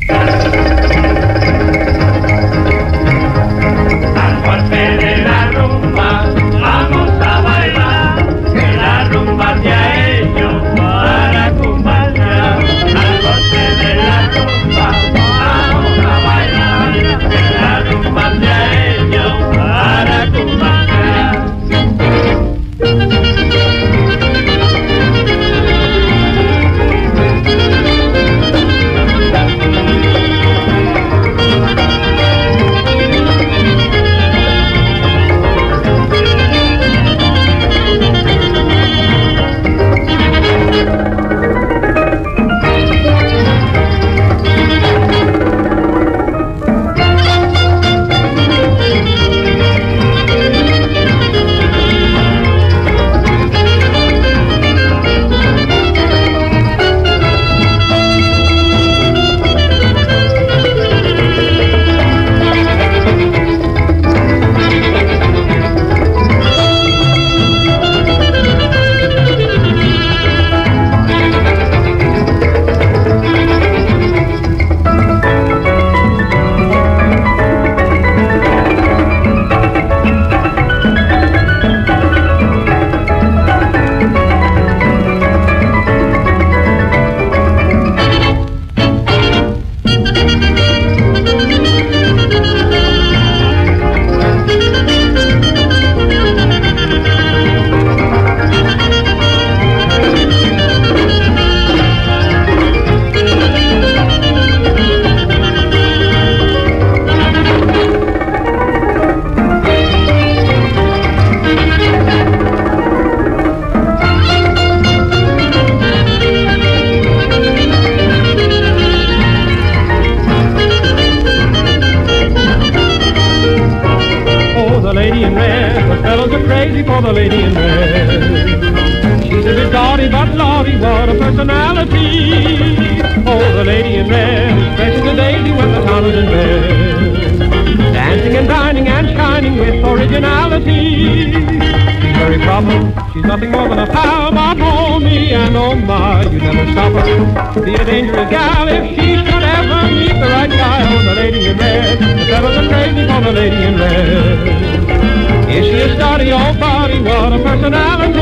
crazy for the lady in red. She's a bit gaudy, but lordy, what a personality. Oh, the lady in red is fresh as a daisy when the town is in bed. Dancing and dining and shining with originality. She's very proper, she's nothing more than a pal, but hold me and oh my, you never stop her. Be a dangerous gal if she should ever meet the right guy. Oh, the lady in red, the fellows are crazy for the lady in red. Is she a study old body? What a personality!